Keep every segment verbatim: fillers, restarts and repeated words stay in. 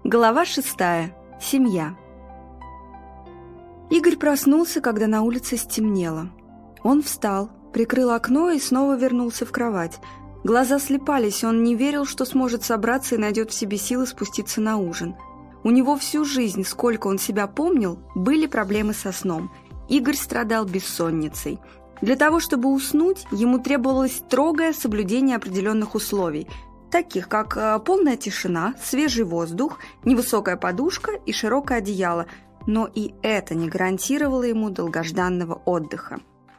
Глава шестая. Семья. Игорь проснулся, когда на улице стемнело. Он встал, прикрыл окно и снова вернулся в кровать. Глаза слепались, он не верил, что сможет собраться и найдет в себе силы спуститься на ужин. У него всю жизнь, сколько он себя помнил, были проблемы со сном. Игорь страдал бессонницей. Для того, чтобы уснуть, ему требовалось строгое соблюдение определенных условий, таких как полная тишина, свежий воздух, невысокая подушка и широкое одеяло, но и это не гарантировало ему долгожданного отдыха.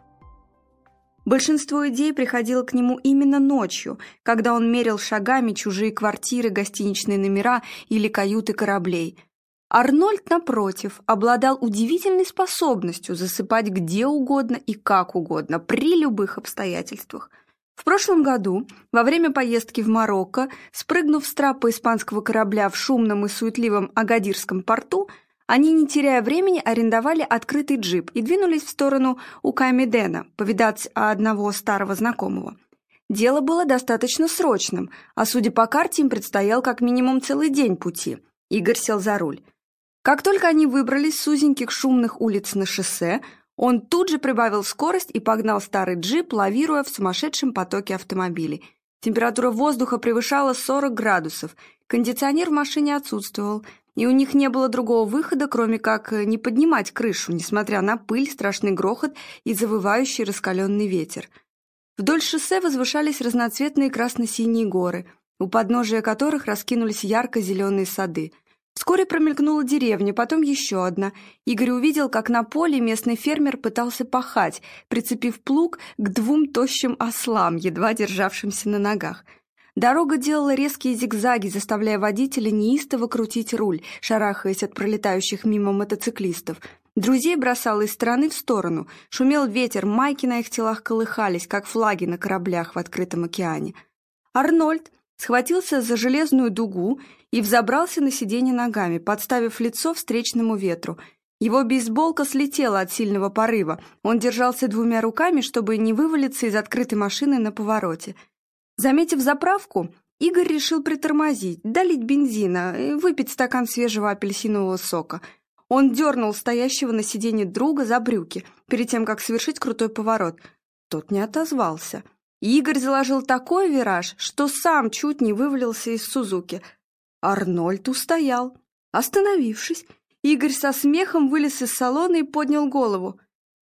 Большинство идей приходило к нему именно ночью, когда он мерил шагами чужие квартиры, гостиничные номера или каюты кораблей. Арнольд, напротив, обладал удивительной способностью засыпать где угодно и как угодно, при любых обстоятельствах. В прошлом году, во время поездки в Марокко, спрыгнув с трапа испанского корабля в шумном и суетливом Агадирском порту, они, не теряя времени, арендовали открытый джип и двинулись в сторону Укамедена, повидать одного старого знакомого. Дело было достаточно срочным, а судя по карте, им предстоял как минимум целый день пути. Игорь сел за руль. Как только они выбрались с узеньких шумных улиц на шоссе, он тут же прибавил скорость и погнал старый джип, лавируя в сумасшедшем потоке автомобилей. Температура воздуха превышала сорок градусов, кондиционер в машине отсутствовал, и у них не было другого выхода, кроме как не поднимать крышу, несмотря на пыль, страшный грохот и завывающий раскаленный ветер. Вдоль шоссе возвышались разноцветные красно-синие горы, у подножия которых раскинулись ярко-зеленые сады. Вскоре промелькнула деревня, потом еще одна. Игорь увидел, как на поле местный фермер пытался пахать, прицепив плуг к двум тощим ослам, едва державшимся на ногах. Дорога делала резкие зигзаги, заставляя водителя неистово крутить руль, шарахаясь от пролетающих мимо мотоциклистов. Друзей бросало из стороны в сторону. Шумел ветер, майки на их телах колыхались, как флаги на кораблях в открытом океане. Арнольд схватился за железную дугу и взобрался на сиденье ногами, подставив лицо встречному ветру. Его бейсболка слетела от сильного порыва. Он держался двумя руками, чтобы не вывалиться из открытой машины на повороте. Заметив заправку, Игорь решил притормозить, долить бензина и выпить стакан свежего апельсинового сока. Он дернул стоящего на сиденье друга за брюки, перед тем, как совершить крутой поворот. Тот не отозвался. Игорь заложил такой вираж, что сам чуть не вывалился из Сузуки. Арнольд устоял. Остановившись, Игорь со смехом вылез из салона и поднял голову.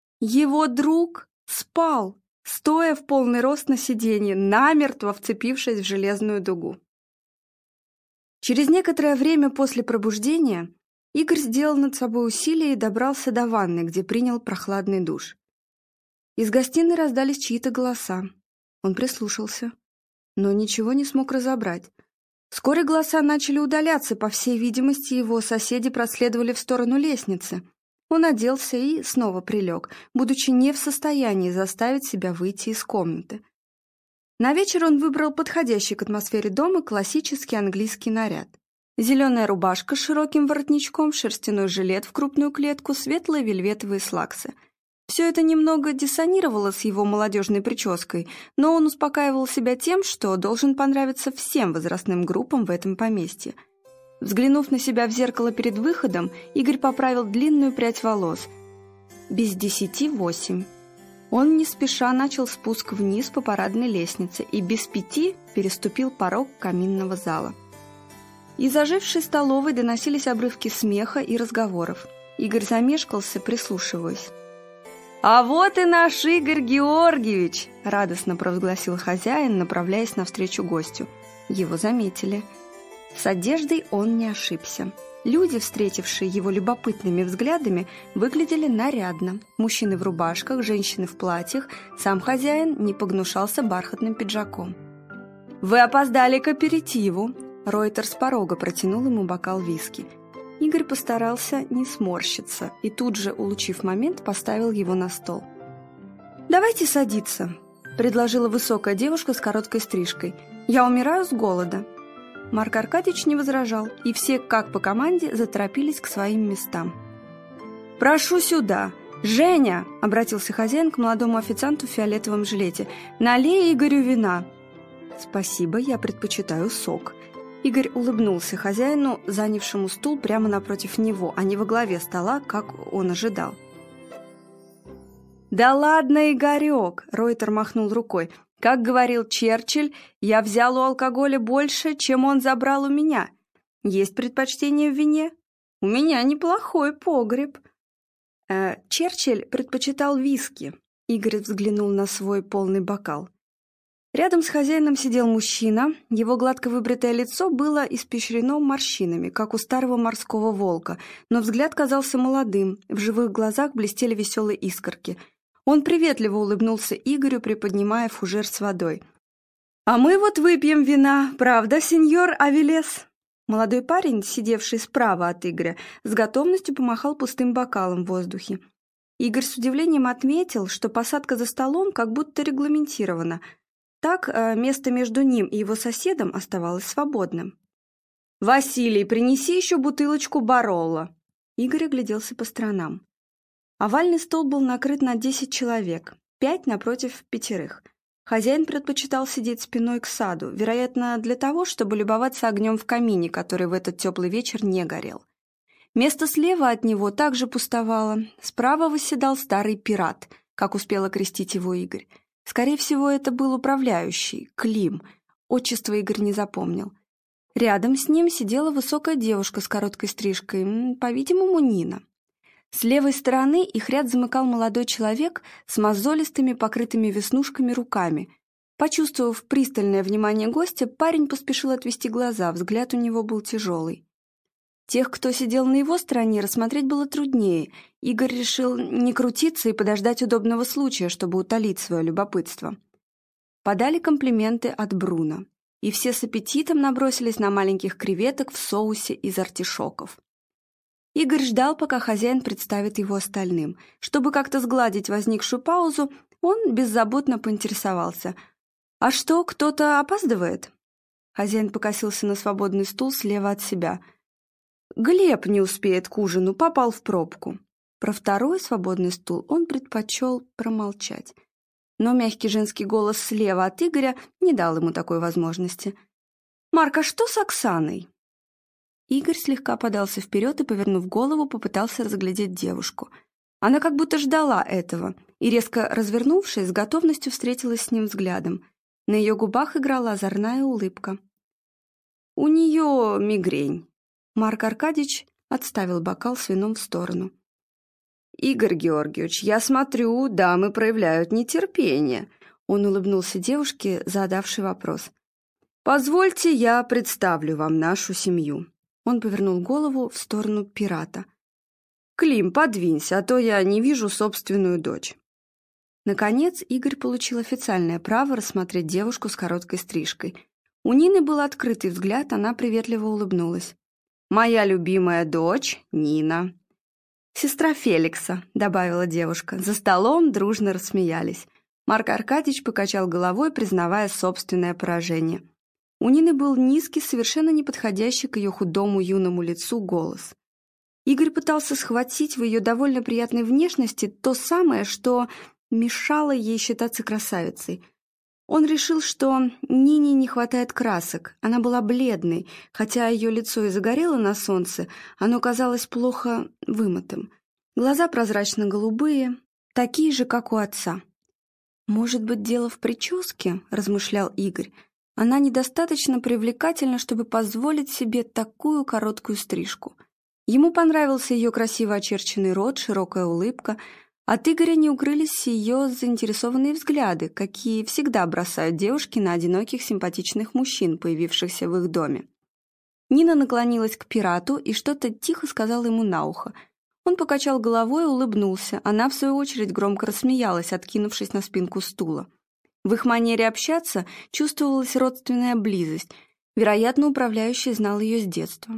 Его друг спал, стоя в полный рост на сиденье, намертво вцепившись в железную дугу. Через некоторое время после пробуждения Игорь сделал над собой усилие и добрался до ванны, где принял прохладный душ. Из гостиной раздались чьи-то голоса. Он прислушался, но ничего не смог разобрать. Вскоре голоса начали удаляться, по всей видимости, его соседи проследовали в сторону лестницы. Он оделся и снова прилег, будучи не в состоянии заставить себя выйти из комнаты. На вечер он выбрал подходящий к атмосфере дома классический английский наряд. Зеленая рубашка с широким воротничком, шерстяной жилет в крупную клетку, светлые вельветовые слаксы. Все это немного диссонировало с его молодежной прической, но он успокаивал себя тем, что должен понравиться всем возрастным группам в этом поместье. Взглянув на себя в зеркало перед выходом, Игорь поправил длинную прядь волос. Без десяти восемь. Он не спеша начал спуск вниз по парадной лестнице и без пяти переступил порог каминного зала. Из ожившей столовой доносились обрывки смеха и разговоров. Игорь замешкался, прислушиваясь. «А вот и наш Игорь Георгиевич!» — радостно провозгласил хозяин, направляясь навстречу гостю. Его заметили. С одеждой он не ошибся. Люди, встретившие его любопытными взглядами, выглядели нарядно. Мужчины в рубашках, женщины в платьях. Сам хозяин не погнушался бархатным пиджаком. «Вы опоздали к аперитиву!» Ройтер с порога протянул ему бокал виски. Игорь постарался не сморщиться и тут же, улучив момент, поставил его на стол. «Давайте садиться», — предложила высокая девушка с короткой стрижкой. «Я умираю с голода». Марк Аркадьевич не возражал, и все, как по команде, заторопились к своим местам. «Прошу сюда! Женя!» — обратился хозяин к молодому официанту в фиолетовом жилете. «Налей Игорю вина!» «Спасибо, я предпочитаю сок». Игорь улыбнулся хозяину, занявшему стул прямо напротив него, а не во главе стола, как он ожидал. «Да ладно, Игорек!» — Ройтер махнул рукой. «Как говорил Черчилль, я взял у алкоголя больше, чем он забрал у меня. Есть предпочтение в вине? У меня неплохой погреб». Э, Черчилль предпочитал виски. Игорь взглянул на свой полный бокал. Рядом с хозяином сидел мужчина, его гладко выбритое лицо было испещрено морщинами, как у старого морского волка, но взгляд казался молодым, в живых глазах блестели веселые искорки. Он приветливо улыбнулся Игорю, приподнимая фужер с водой. «А мы вот выпьем вина, правда, сеньор Авелес?» Молодой парень, сидевший справа от Игоря, с готовностью помахал пустым бокалом в воздухе. Игорь с удивлением отметил, что посадка за столом как будто регламентирована. Так место между ним и его соседом оставалось свободным. «Василий, принеси еще бутылочку Баролло!» Игорь огляделся по сторонам. Овальный стол был накрыт на десять человек, пять напротив пятерых. Хозяин предпочитал сидеть спиной к саду, вероятно, для того, чтобы любоваться огнем в камине, который в этот теплый вечер не горел. Место слева от него также пустовало. Справа восседал старый пират, как успел окрестить его Игорь. Скорее всего, это был управляющий, Клим. Отчество Игорь не запомнил. Рядом с ним сидела высокая девушка с короткой стрижкой, по-видимому, Нина. С левой стороны их ряд замыкал молодой человек с мозолистыми, покрытыми веснушками руками. Почувствовав пристальное внимание гостя, парень поспешил отвести глаза, взгляд у него был тяжелый. Тех, кто сидел на его стороне, рассмотреть было труднее. Игорь решил не крутиться и подождать удобного случая, чтобы утолить свое любопытство. Подали комплименты от Бруно, и все с аппетитом набросились на маленьких креветок в соусе из артишоков. Игорь ждал, пока хозяин представит его остальным. Чтобы как-то сгладить возникшую паузу, он беззаботно поинтересовался. «А что, кто-то опаздывает?» Хозяин покосился на свободный стул слева от себя. «Глеб не успеет к ужину, попал в пробку». Про второй свободный стул он предпочел промолчать. Но мягкий женский голос слева от Игоря не дал ему такой возможности. «Марк, а что с Оксаной?» Игорь слегка подался вперед и, повернув голову, попытался разглядеть девушку. Она как будто ждала этого и, резко развернувшись, с готовностью встретилась с ним взглядом. На ее губах играла озорная улыбка. «У нее мигрень». Марк Аркадьевич отставил бокал с вином в сторону. «Игорь Георгиевич, я смотрю, дамы проявляют нетерпение», — он улыбнулся девушке, задавшей вопрос. «Позвольте, я представлю вам нашу семью». Он повернул голову в сторону пирата. «Клим, подвинься, а то я не вижу собственную дочь». Наконец Игорь получил официальное право рассмотреть девушку с короткой стрижкой. У Нины был открытый взгляд, она приветливо улыбнулась. «Моя любимая дочь Нина». «Сестра Феликса», — добавила девушка. За столом дружно рассмеялись. Марк Аркадьевич покачал головой, признавая собственное поражение. У Нины был низкий, совершенно неподходящий к ее худому юному лицу голос. Игорь пытался схватить в ее довольно приятной внешности то самое, что мешало ей считаться красавицей. Он решил, что Нине не хватает красок. Она была бледной, хотя ее лицо и загорело на солнце, оно казалось плохо вымытым. Глаза прозрачно-голубые, такие же, как у отца. «Может быть, дело в прическе?» – размышлял Игорь. «Она недостаточно привлекательна, чтобы позволить себе такую короткую стрижку». Ему понравился ее красиво очерченный рот, широкая улыбка. От Игоря не укрылись ее заинтересованные взгляды, какие всегда бросают девушки на одиноких симпатичных мужчин, появившихся в их доме. Нина наклонилась к пирату и что-то тихо сказала ему на ухо. Он покачал головой и улыбнулся. Она, в свою очередь, громко рассмеялась, откинувшись на спинку стула. В их манере общаться чувствовалась родственная близость. Вероятно, управляющий знал ее с детства.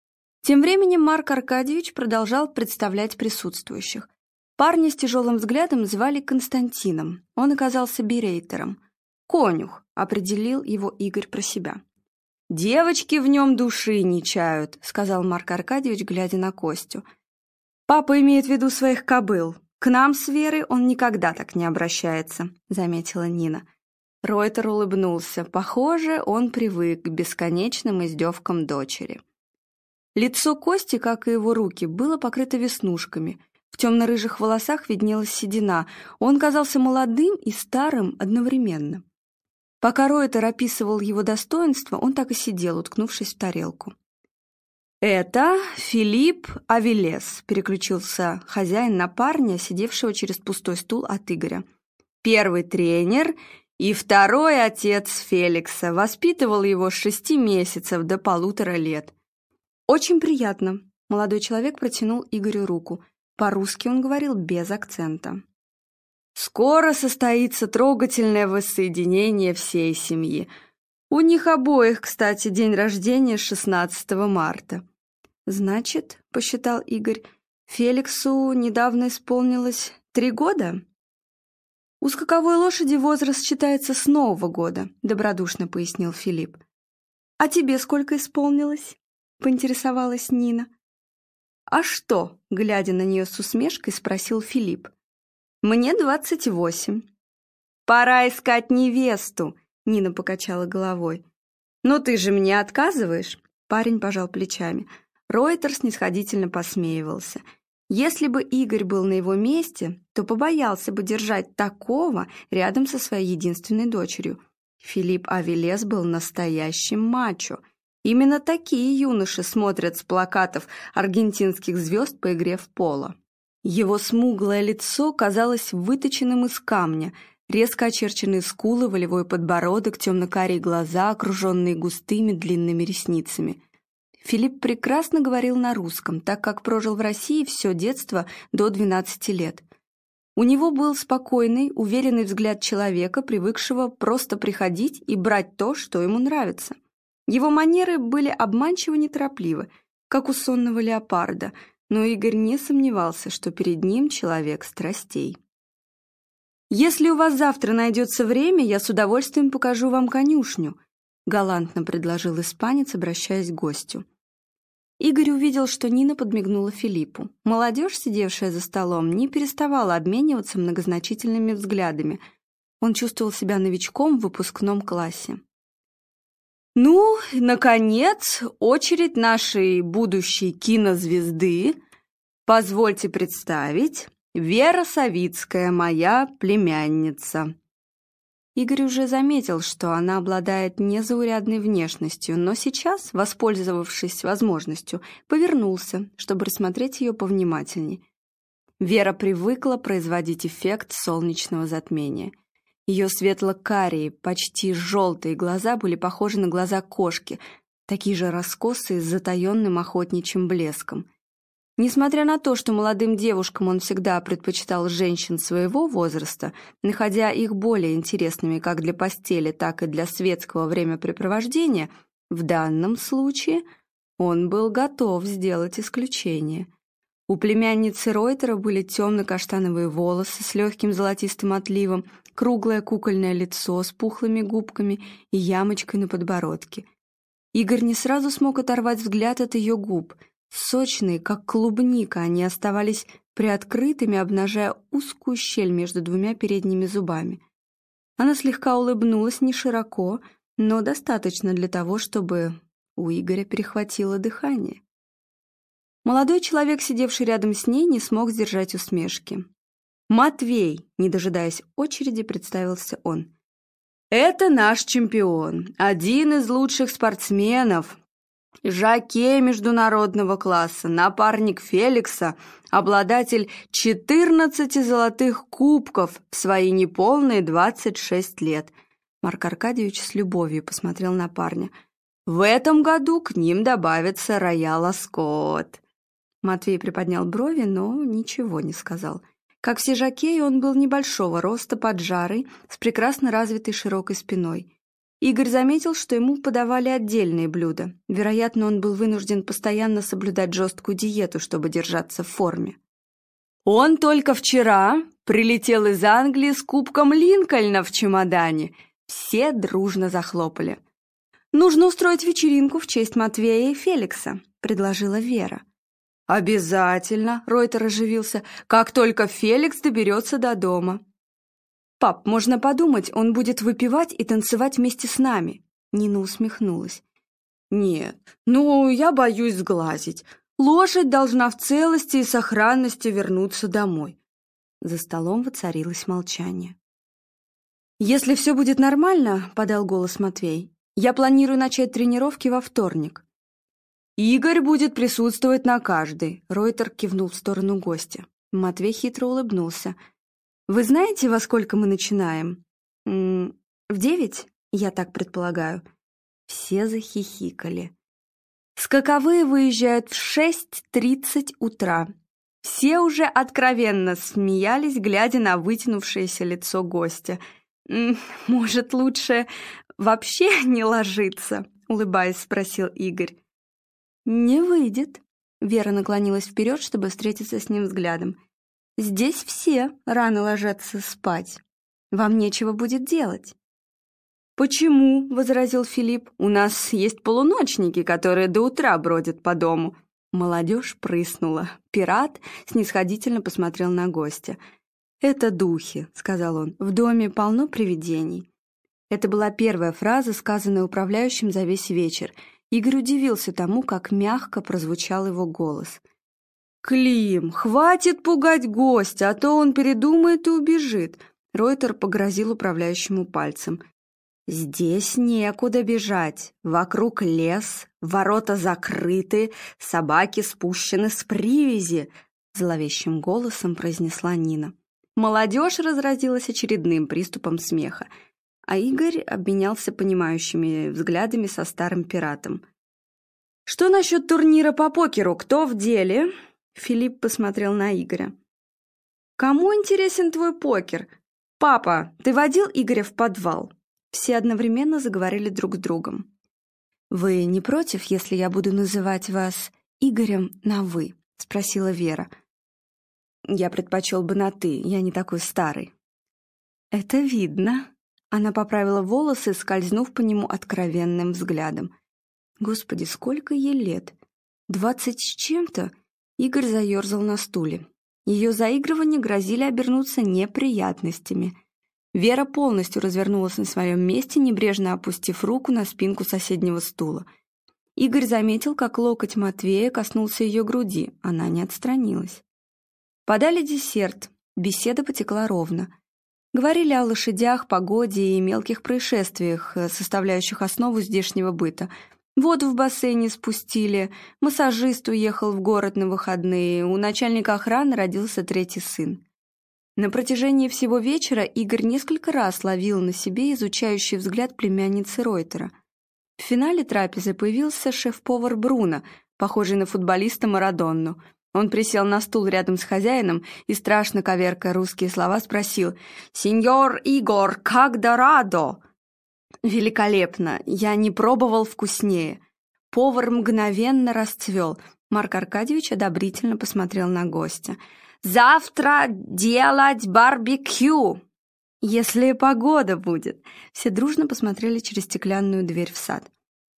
Тем временем Марк Аркадьевич продолжал представлять присутствующих. Парня с тяжелым взглядом звали Константином. Он оказался берейтером. «Конюх», — определил его Игорь про себя. «Девочки в нем души не чают», — сказал Марк Аркадьевич, глядя на Костю. «Папа имеет в виду своих кобыл. К нам с Верой он никогда так не обращается», — заметила Нина. Ройтер улыбнулся. Похоже, он привык к бесконечным издевкам дочери. Лицо Кости, как и его руки, было покрыто веснушками. В темно-рыжих волосах виднелась седина. Он казался молодым и старым одновременно. Пока Ройтер описывал его достоинства, он так и сидел, уткнувшись в тарелку. «Это Филипп Авелес», — переключился хозяин на парня, сидевшего через пустой стул от Игоря. «Первый тренер и второй отец Феликса. Воспитывал его с шести месяцев до полутора лет». «Очень приятно», — молодой человек протянул Игорю руку. По-русски он говорил без акцента. «Скоро состоится трогательное воссоединение всей семьи. У них обоих, кстати, день рождения шестнадцатого марта». «Значит, — посчитал Игорь, — Феликсу недавно исполнилось три года?» «У скаковой лошади возраст считается с Нового года», — добродушно пояснил Филипп. «А тебе сколько исполнилось?» — поинтересовалась Нина. «А что?» — глядя на нее с усмешкой, спросил Филипп. «Мне двадцать восемь». «Пора искать невесту», — Нина покачала головой. «Но ты же мне отказываешь?» Парень пожал плечами. Ройтер снисходительно посмеивался. Если бы Игорь был на его месте, то побоялся бы держать такого рядом со своей единственной дочерью. Филипп Авелес был настоящим мачо. Именно такие юноши смотрят с плакатов аргентинских звезд по игре в поло. Его смуглое лицо казалось выточенным из камня, резко очерченные скулы, волевой подбородок, темно-карие глаза, окруженные густыми длинными ресницами. Филипп прекрасно говорил на русском, так как прожил в России все детство до двенадцати лет. У него был спокойный, уверенный взгляд человека, привыкшего просто приходить и брать то, что ему нравится. Его манеры были обманчиво неторопливы, как у сонного леопарда, но Игорь не сомневался, что перед ним человек страстей. «Если у вас завтра найдется время, я с удовольствием покажу вам конюшню», галантно предложил испанец, обращаясь к гостю. Игорь увидел, что Нина подмигнула Филиппу. Молодежь, сидевшая за столом, не переставала обмениваться многозначительными взглядами. Он чувствовал себя новичком в выпускном классе. «Ну, наконец, очередь нашей будущей кинозвезды. Позвольте представить, Вера Савицкая, моя племянница». Игорь уже заметил, что она обладает незаурядной внешностью, но сейчас, воспользовавшись возможностью, повернулся, чтобы рассмотреть ее повнимательней. Вера привыкла производить эффект солнечного затмения. Ее светло-карие, почти желтые глаза были похожи на глаза кошки, такие же раскосые с затаенным охотничьим блеском. Несмотря на то, что молодым девушкам он всегда предпочитал женщин своего возраста, находя их более интересными как для постели, так и для светского времяпрепровождения, в данном случае он был готов сделать исключение. У племянницы Ройтера были темно-каштановые волосы с легким золотистым отливом, круглое кукольное лицо с пухлыми губками и ямочкой на подбородке. Игорь не сразу смог оторвать взгляд от ее губ. Сочные, как клубника, они оставались приоткрытыми, обнажая узкую щель между двумя передними зубами. Она слегка улыбнулась не широко, но достаточно для того, чтобы у Игоря перехватило дыхание. Молодой человек, сидевший рядом с ней, не смог сдержать усмешки. «Матвей», не дожидаясь очереди, представился он. «Это наш чемпион, один из лучших спортсменов, жокей международного класса, напарник Феликса, обладатель четырнадцати золотых кубков в свои неполные двадцать шесть лет». Марк Аркадьевич с любовью посмотрел на парня. «В этом году к ним добавится Роял Аскот». Матвей приподнял брови, но ничего не сказал. Как все жокеи, он был небольшого роста, поджарый, с прекрасно развитой широкой спиной. Игорь заметил, что ему подавали отдельные блюда. Вероятно, он был вынужден постоянно соблюдать жесткую диету, чтобы держаться в форме. «Он только вчера прилетел из Англии с кубком Линкольна в чемодане». Все дружно захлопали. «Нужно устроить вечеринку в честь Матвея и Феликса», — предложила Вера. «Обязательно», — Ройтер оживился, — «как только Феликс доберется до дома». «Пап, можно подумать, он будет выпивать и танцевать вместе с нами». Нина усмехнулась. «Нет, ну, я боюсь сглазить. Лошадь должна в целости и сохранности вернуться домой». За столом воцарилось молчание. «Если все будет нормально, — подал голос Матвей, — я планирую начать тренировки во вторник». «Игорь будет присутствовать на каждой», — Ройтер кивнул в сторону гостя. Матвей хитро улыбнулся. «Вы знаете, во сколько мы начинаем?» М -м, «В девять, я так предполагаю». Все захихикали. Скаковые выезжают в шесть тридцать утра. Все уже откровенно смеялись, глядя на вытянувшееся лицо гостя. «Может, лучше вообще не ложиться?» — улыбаясь, спросил Игорь. «Не выйдет». Вера наклонилась вперед, чтобы встретиться с ним взглядом. «Здесь все рано ложатся спать. Вам нечего будет делать». «Почему?» — возразил Филипп. «У нас есть полуночники, которые до утра бродят по дому». Молодежь прыснула. Пират снисходительно посмотрел на гостя. «Это духи», — сказал он. «В доме полно привидений». Это была первая фраза, сказанная управляющим за весь вечер. Игорь удивился тому, как мягко прозвучал его голос. «Клим, хватит пугать гостя, а то он передумает и убежит», — Ройтер погрозил управляющему пальцем. «Здесь некуда бежать. Вокруг лес, ворота закрыты, собаки спущены с привязи», — зловещим голосом произнесла Нина. Молодежь разразилась очередным приступом смеха, а Игорь обменялся понимающими взглядами со старым пиратом. «Что насчет турнира по покеру? Кто в деле?» Филипп посмотрел на Игоря. «Кому интересен твой покер? Папа, ты водил Игоря в подвал?» Все одновременно заговорили друг с другом. «Вы не против, если я буду называть вас Игорем на «вы»?» — спросила Вера. «Я предпочел бы на «ты», я не такой старый». «Это видно». Она поправила волосы, скользнув по нему откровенным взглядом. «Господи, сколько ей лет? Двадцать с чем-то?» Игорь заерзал на стуле. Ее заигрывания грозили обернуться неприятностями. Вера полностью развернулась на своем месте, небрежно опустив руку на спинку соседнего стула. Игорь заметил, как локоть Матвея коснулся ее груди. Она не отстранилась. Подали десерт. Беседа потекла ровно. Говорили о лошадях, погоде и мелких происшествиях, составляющих основу здешнего быта. Воду в бассейне спустили, массажист уехал в город на выходные, у начальника охраны родился третий сын. На протяжении всего вечера Игорь несколько раз ловил на себе изучающий взгляд племянницы Ройтера. В финале трапезы появился шеф-повар Бруно, похожий на футболиста Марадонну. Он присел на стул рядом с хозяином и, страшно коверкая русские слова, спросил: «Сеньор Игорь, как дорадо!» «Великолепно! Я не пробовал вкуснее!» Повар мгновенно расцвел. Марк Аркадьевич одобрительно посмотрел на гостя. «Завтра делать барбекю!» «Если погода будет!» Все дружно посмотрели через стеклянную дверь в сад.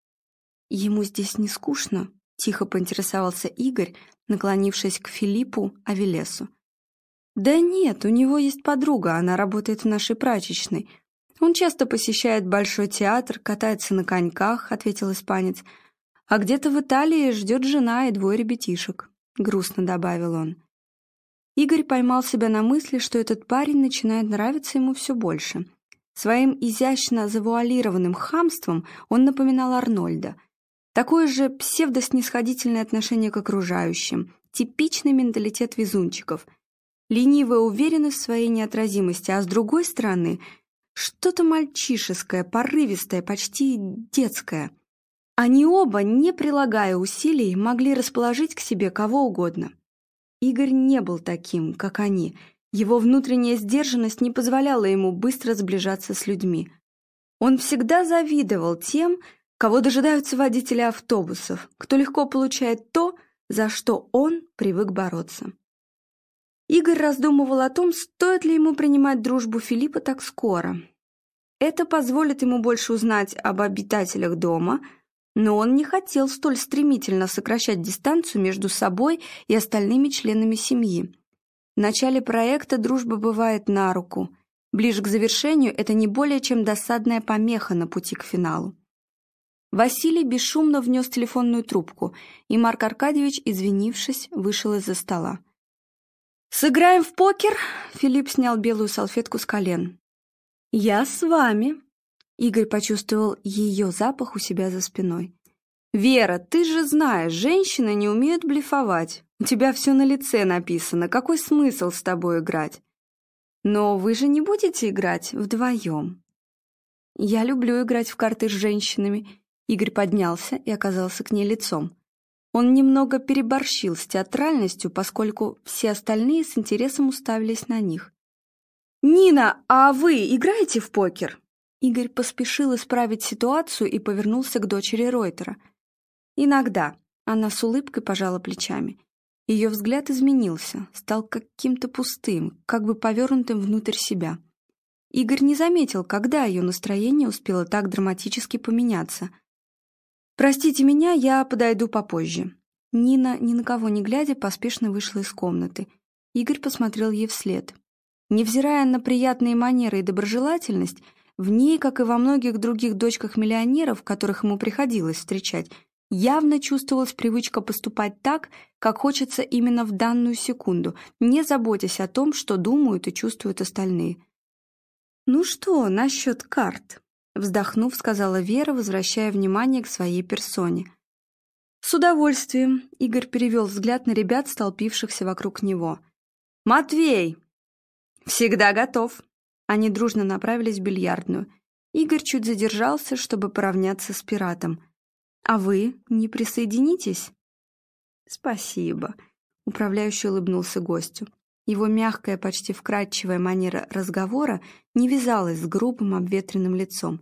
«Ему здесь не скучно?» — тихо поинтересовался Игорь, наклонившись к Филиппу Авелесу. «Да нет, у него есть подруга, она работает в нашей прачечной. Он часто посещает Большой театр, катается на коньках», — ответил испанец. «А где-то в Италии ждет жена и двое ребятишек», — грустно добавил он. Игорь поймал себя на мысли, что этот парень начинает нравиться ему все больше. Своим изящно завуалированным хамством он напоминал Арнольда. Такое же псевдоснисходительное отношение к окружающим, типичный менталитет везунчиков, ленивая уверенность в своей неотразимости, а с другой стороны что-то мальчишеское, порывистое, почти детское. Они оба, не прилагая усилий, могли расположить к себе кого угодно. Игорь не был таким, как они. Его внутренняя сдержанность не позволяла ему быстро сближаться с людьми. Он всегда завидовал тем, кого дожидаются водители автобусов, кто легко получает то, за что он привык бороться. Игорь раздумывал о том, стоит ли ему принимать дружбу Филиппа так скоро. Это позволит ему больше узнать об обитателях дома, но он не хотел столь стремительно сокращать дистанцию между собой и остальными членами семьи. В начале проекта дружба бывает на руку. Ближе к завершению это не более чем досадная помеха на пути к финалу. Василий бесшумно внес телефонную трубку, и Марк Аркадьевич, извинившись, вышел из-за стола. «Сыграем в покер?» — Филипп снял белую салфетку с колен. «Я с вами». Игорь почувствовал ее запах у себя за спиной. «Вера, ты же знаешь, женщины не умеют блефовать. У тебя все на лице написано. Какой смысл с тобой играть? Но вы же не будете играть вдвоем». «Я люблю играть в карты с женщинами». Игорь поднялся и оказался к ней лицом. Он немного переборщил с театральностью, поскольку все остальные с интересом уставились на них. «Нина, а вы играете в покер?» Игорь поспешил исправить ситуацию и повернулся к дочери Ройтера. «Иногда». Она с улыбкой пожала плечами. Ее взгляд изменился, стал каким-то пустым, как бы повернутым внутрь себя. Игорь не заметил, когда ее настроение успело так драматически поменяться. «Простите меня, я подойду попозже». Нина, ни на кого не глядя, поспешно вышла из комнаты. Игорь посмотрел ей вслед. Невзирая на приятные манеры и доброжелательность, в ней, как и во многих других дочках миллионеров, которых ему приходилось встречать, явно чувствовалась привычка поступать так, как хочется именно в данную секунду, не заботясь о том, что думают и чувствуют остальные. «Ну что, насчет карт?» Вздохнув, сказала Вера, возвращая внимание к своей персоне. «С удовольствием», — Игорь перевел взгляд на ребят, столпившихся вокруг него. «Матвей!» «Всегда готов». Они дружно направились в бильярдную. Игорь чуть задержался, чтобы поравняться с пиратом. «А вы не присоединитесь?» «Спасибо», — управляющий улыбнулся гостю. Его мягкая, почти вкрадчивая манера разговора не вязалась с грубым обветренным лицом.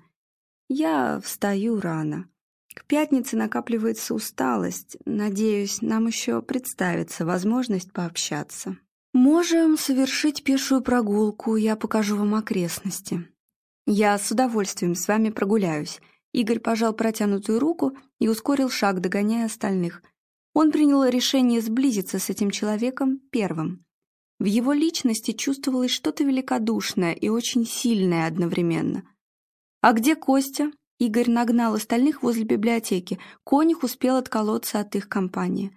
«Я встаю рано. К пятнице накапливается усталость. Надеюсь, нам еще представится возможность пообщаться. Можем совершить пешую прогулку, я покажу вам окрестности». «Я с удовольствием с вами прогуляюсь». Игорь пожал протянутую руку и ускорил шаг, догоняя остальных. Он принял решение сблизиться с этим человеком первым. В его личности чувствовалось что-то великодушное и очень сильное одновременно. «А где Костя?» Игорь нагнал остальных возле библиотеки. Конюх успел отколоться от их компании.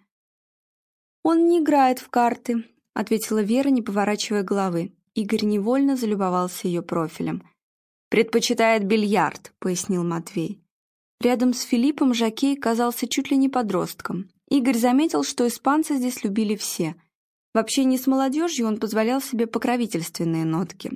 «Он не играет в карты», — ответила Вера, не поворачивая головы. Игорь невольно залюбовался ее профилем. «Предпочитает бильярд», — пояснил Матвей. Рядом с Филиппом жокей казался чуть ли не подростком. Игорь заметил, что испанцы здесь любили все. В общении с молодежью он позволял себе покровительственные нотки.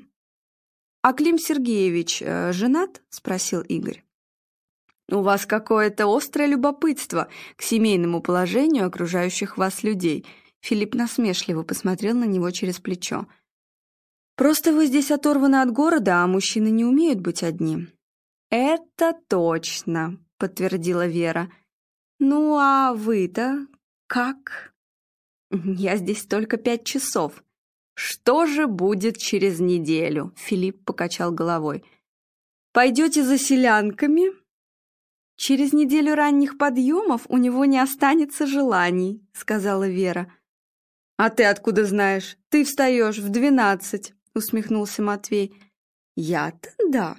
«А Клим Сергеевич э, женат?» — спросил Игорь. «У вас какое-то острое любопытство к семейному положению окружающих вас людей», — Филипп насмешливо посмотрел на него через плечо. «Просто вы здесь оторваны от города, а мужчины не умеют быть одни». «Это точно», — подтвердила Вера. «Ну а вы-то как?» «Я здесь только пять часов». «Что же будет через неделю?» — Филипп покачал головой. «Пойдете за селянками?» «Через неделю ранних подъемов у него не останется желаний», — сказала Вера. «А ты откуда знаешь? Ты встаешь в двенадцать», — усмехнулся Матвей. «Я-то да».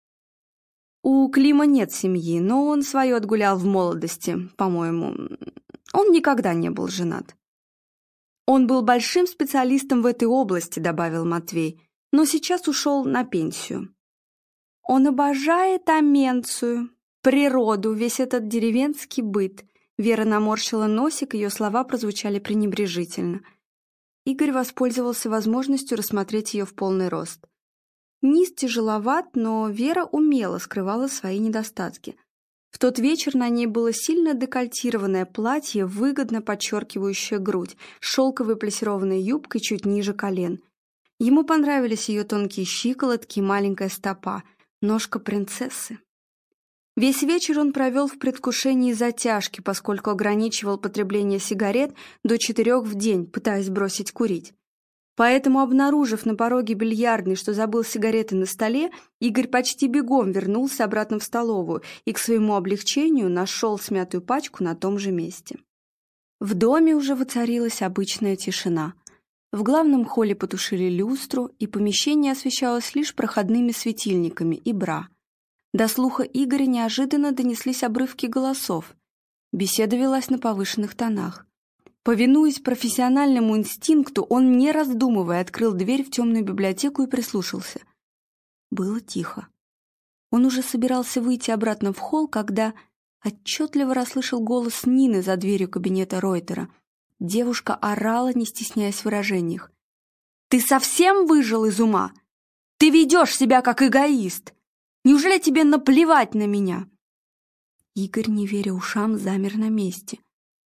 «У Клима нет семьи, но он свое отгулял в молодости, по-моему. Он никогда не был женат». «Он был большим специалистом в этой области», — добавил Матвей, «но сейчас ушел на пенсию». «Он обожает аменцию, природу, весь этот деревенский быт». Вера наморщила носик, ее слова прозвучали пренебрежительно. Игорь воспользовался возможностью рассмотреть ее в полный рост. Низ тяжеловат, но Вера умело скрывала свои недостатки. В тот вечер на ней было сильно декольтированное платье, выгодно подчеркивающее грудь, с шелковой плессированной юбкой чуть ниже колен. Ему понравились ее тонкие щиколотки и маленькая стопа, ножка принцессы. Весь вечер он провел в предвкушении затяжки, поскольку ограничивал потребление сигарет до четырех в день, пытаясь бросить курить. Поэтому, обнаружив на пороге бильярдной, что забыл сигареты на столе, Игорь почти бегом вернулся обратно в столовую и, к своему облегчению, нашел смятую пачку на том же месте. В доме уже воцарилась обычная тишина. В главном холле потушили люстру, и помещение освещалось лишь проходными светильниками и бра. До слуха Игоря неожиданно донеслись обрывки голосов. Беседа велась на повышенных тонах. Повинуясь профессиональному инстинкту, он, не раздумывая, открыл дверь в темную библиотеку и прислушался. Было тихо. Он уже собирался выйти обратно в холл, когда отчетливо расслышал голос Нины за дверью кабинета Ройтера. Девушка орала, не стесняясь в выражениях. «Ты совсем выжил из ума? Ты ведешь себя как эгоист! Неужели тебе наплевать на меня?» Игорь, не веря ушам, замер на месте.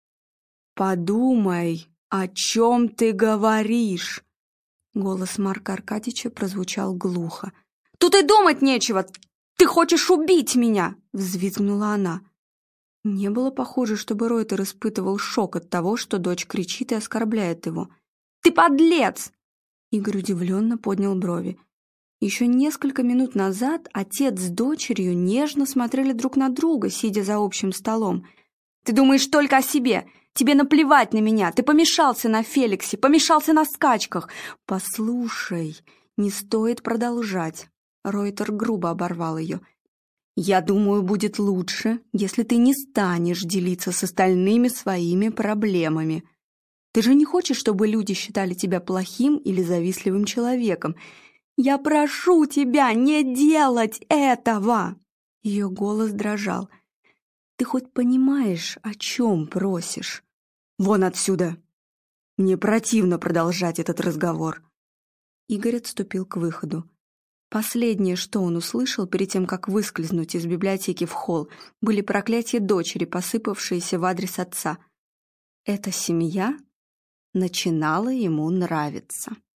«Подумай, о чем ты говоришь?» Голос Марка Аркадьевича прозвучал глухо. «Тут и думать нечего! Ты хочешь убить меня!» — взвизгнула она. Не было похоже, чтобы Ройтер испытывал шок от того, что дочь кричит и оскорбляет его. «Ты подлец!» Игорь удивленно поднял брови. Еще несколько минут назад отец с дочерью нежно смотрели друг на друга, сидя за общим столом. «Ты думаешь только о себе! Тебе наплевать на меня! Ты помешался на Феликсе, помешался на скачках! Послушай, не стоит продолжать!» Ройтер грубо оборвал ее. «Я думаю, будет лучше, если ты не станешь делиться с остальными своими проблемами. Ты же не хочешь, чтобы люди считали тебя плохим или завистливым человеком? Я прошу тебя не делать этого!» Ее голос дрожал. «Ты хоть понимаешь, о чем просишь? Вон отсюда! Мне противно продолжать этот разговор!» Игорь отступил к выходу. Последнее, что он услышал перед тем, как выскользнуть из библиотеки в холл, были проклятия дочери, посыпавшиеся в адрес отца. Эта семья начинала ему нравиться.